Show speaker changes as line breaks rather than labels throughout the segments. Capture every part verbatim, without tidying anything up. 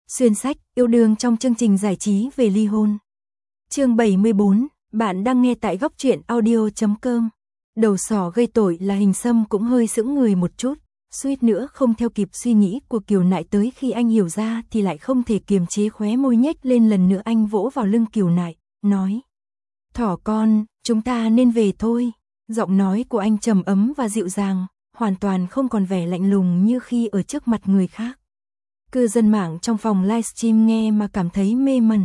Xuyên sách, yêu đương trong chương trình giải trí về ly hôn. Chương bảy mươi bốn, bạn đang nghe tại góc truyện audio chấm com. Đầu sỏ gây tội là Hình Sâm cũng hơi sững người một chút, suýt nữa không theo kịp suy nghĩ của Kiều Nại, tới khi anh hiểu ra thì lại không thể kiềm chế khóe môi nhếch lên lần nữa. Anh vỗ vào lưng Kiều Nại, nói: "Thỏ con, chúng ta nên về thôi." Giọng nói của anh trầm ấm và dịu dàng, hoàn toàn không còn vẻ lạnh lùng như khi ở trước mặt người khác. Cư dân mạng trong phòng livestream nghe mà cảm thấy mê mẩn.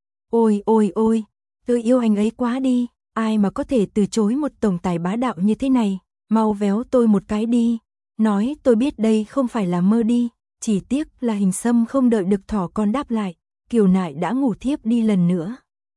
Ôi ôi ôi, tôi yêu anh ấy quá đi, ai mà có thể từ chối một tổng tài bá đạo như thế này, mau véo tôi một cái đi, nói tôi biết đây không phải là mơ đi. Chỉ tiếc là Hình Sâm không đợi được thỏ con đáp lại, Kiều Nại đã ngủ thiếp đi lần nữa.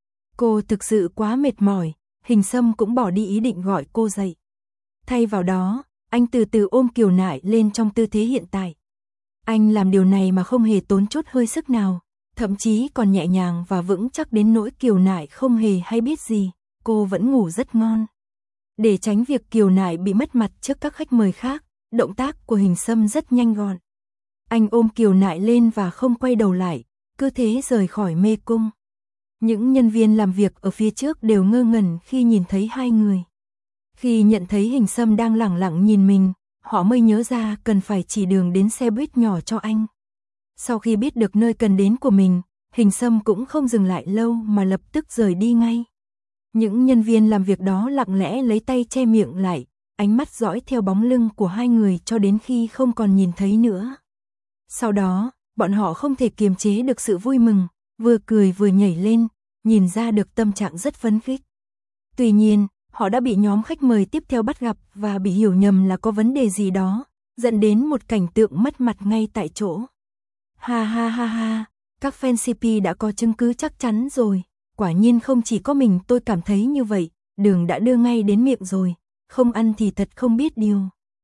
Cô thực sự quá mệt mỏi, Hình Sâm cũng bỏ đi ý định gọi cô dậy. Thay vào đó, anh từ từ ôm Kiều Nại lên trong tư thế hiện tại. Anh làm điều này mà không hề tốn chút hơi sức nào, thậm chí còn nhẹ nhàng và vững chắc đến nỗi Kiều Nại không hề hay biết gì, cô vẫn ngủ rất ngon. Để tránh việc Kiều Nại bị mất mặt trước các khách mời khác, động tác của Hình Sâm rất nhanh gọn. Anh ôm Kiều Nại lên và không quay đầu lại, cứ thế rời khỏi mê cung. Những nhân viên làm việc ở phía trước đều ngơ ngẩn khi nhìn thấy hai người. Khi nhận thấy Hình Sâm đang lẳng lặng nhìn mình, họ mới nhớ ra cần phải chỉ đường đến xe buýt nhỏ cho anh. Sau khi biết được nơi cần đến của mình, Hình Sâm cũng không dừng lại lâu mà lập tức rời đi ngay. Những nhân viên làm việc đó lặng lẽ lấy tay che miệng lại, ánh mắt dõi theo bóng lưng của hai người cho đến khi không còn nhìn thấy nữa. Sau đó, bọn họ không thể kiềm chế được sự vui mừng, vừa cười vừa nhảy lên, nhìn ra được tâm trạng rất phấn khích. Tuy nhiên, họ đã bị nhóm khách mời tiếp theo bắt gặp và bị hiểu nhầm là có vấn đề gì đó, dẫn đến một cảnh tượng mất mặt ngay tại chỗ. Ha ha ha ha, các fan xê pê đã có chứng cứ chắc chắn rồi, quả nhiên không chỉ có mình tôi cảm thấy như vậy, đường đã đưa ngay đến miệng rồi, không ăn thì thật không biết điều.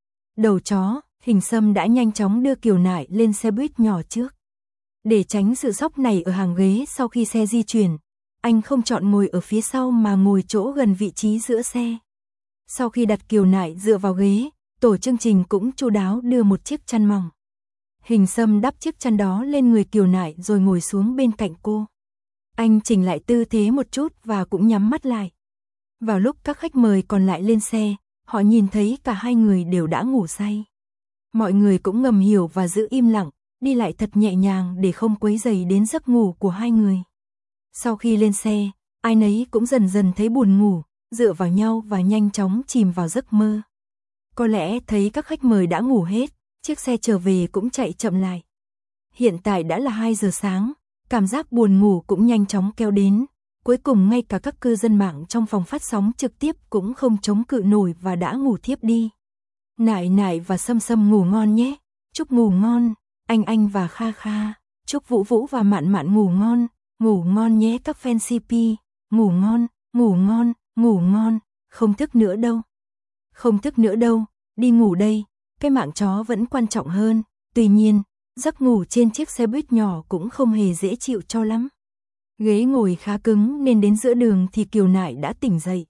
Đầu chó, Hình Sâm đã nhanh chóng đưa Kiều Nại lên xe buýt nhỏ trước. Để tránh sự sốc này ở hàng ghế sau khi xe di chuyển, anh không chọn ngồi ở phía sau mà ngồi chỗ gần vị trí giữa xe. Sau khi đặt Kiều Nại dựa vào ghế, tổ chương trình cũng chu đáo đưa một chiếc chăn mỏng. Hình Sâm đắp chiếc chăn đó lên người Kiều Nại rồi ngồi xuống bên cạnh cô. Anh chỉnh lại tư thế một chút và cũng nhắm mắt lại. Vào lúc các khách mời còn lại lên xe, họ nhìn thấy cả hai người đều đã ngủ say. Mọi người cũng ngầm hiểu và giữ im lặng, đi lại thật nhẹ nhàng để không quấy rầy đến giấc ngủ của hai người. Sau khi lên xe, ai nấy cũng dần dần thấy buồn ngủ, dựa vào nhau và nhanh chóng chìm vào giấc mơ. Có lẽ thấy các khách mời đã ngủ hết, chiếc xe trở về cũng chạy chậm lại. Hiện tại đã là hai giờ sáng, cảm giác buồn ngủ cũng nhanh chóng kéo đến. Cuối cùng ngay cả các cư dân mạng trong phòng phát sóng trực tiếp cũng không chống cự nổi và đã ngủ thiếp đi. Nại Nại và Sâm Sâm ngủ ngon nhé, chúc ngủ ngon. Anh Anh và Kha Kha, chúc Vũ Vũ và Mạn Mạn ngủ ngon, ngủ ngon nhé các fan xê pê, ngủ ngon, ngủ ngon, ngủ ngon, không thức nữa đâu. Không thức nữa đâu, đi ngủ đây, cái mạng chó vẫn quan trọng hơn. Tuy nhiên, giấc ngủ trên chiếc xe buýt nhỏ cũng không hề dễ chịu cho lắm. Ghế ngồi khá cứng nên đến giữa đường thì Kiều Nại đã tỉnh dậy.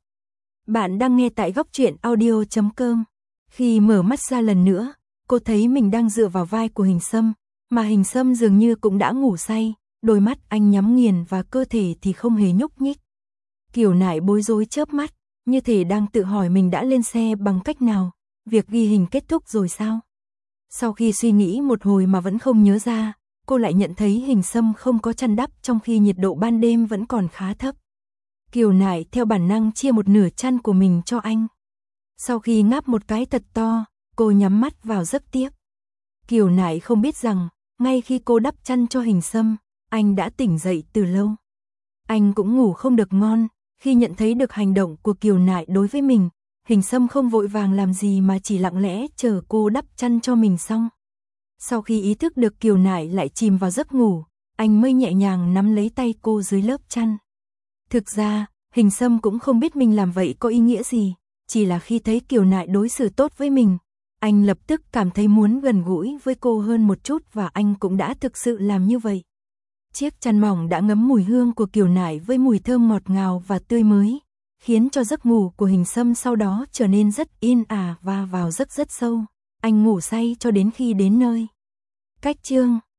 Bạn đang nghe tại góc truyện audio chấm com. Khi mở mắt ra lần nữa, cô thấy mình đang dựa vào vai của Hình Sâm, mà Hình Sâm dường như cũng đã ngủ say, đôi mắt anh nhắm nghiền và cơ thể thì không hề nhúc nhích. Kiều Nại bối rối chớp mắt, như thể đang tự hỏi mình đã lên xe bằng cách nào, việc ghi hình kết thúc rồi sao? Sau khi suy nghĩ một hồi mà vẫn không nhớ ra, cô lại nhận thấy Hình Sâm không có chăn đắp trong khi nhiệt độ ban đêm vẫn còn khá thấp. Kiều Nại theo bản năng chia một nửa chăn của mình cho anh. Sau khi ngáp một cái thật to, cô nhắm mắt vào giấc tiếp. Kiều Nại không biết rằng, ngay khi cô đắp chăn cho Hình Sâm, anh đã tỉnh dậy từ lâu. Anh cũng ngủ không được ngon, khi nhận thấy được hành động của Kiều Nại đối với mình, Hình Sâm không vội vàng làm gì mà chỉ lặng lẽ chờ cô đắp chăn cho mình xong. Sau khi ý thức được Kiều Nại lại chìm vào giấc ngủ, anh mới nhẹ nhàng nắm lấy tay cô dưới lớp chăn. Thực ra, Hình Sâm cũng không biết mình làm vậy có ý nghĩa gì, chỉ là khi thấy Kiều Nại đối xử tốt với mình, anh lập tức cảm thấy muốn gần gũi với cô hơn một chút và anh cũng đã thực sự làm như vậy. Chiếc chăn mỏng đã ngấm mùi hương của Kiều Nại với mùi thơm ngọt ngào và tươi mới, khiến cho giấc ngủ của Hình Sâm sau đó trở nên rất yên ả và vào giấc rất sâu. Anh ngủ say cho đến khi đến nơi. Cách chương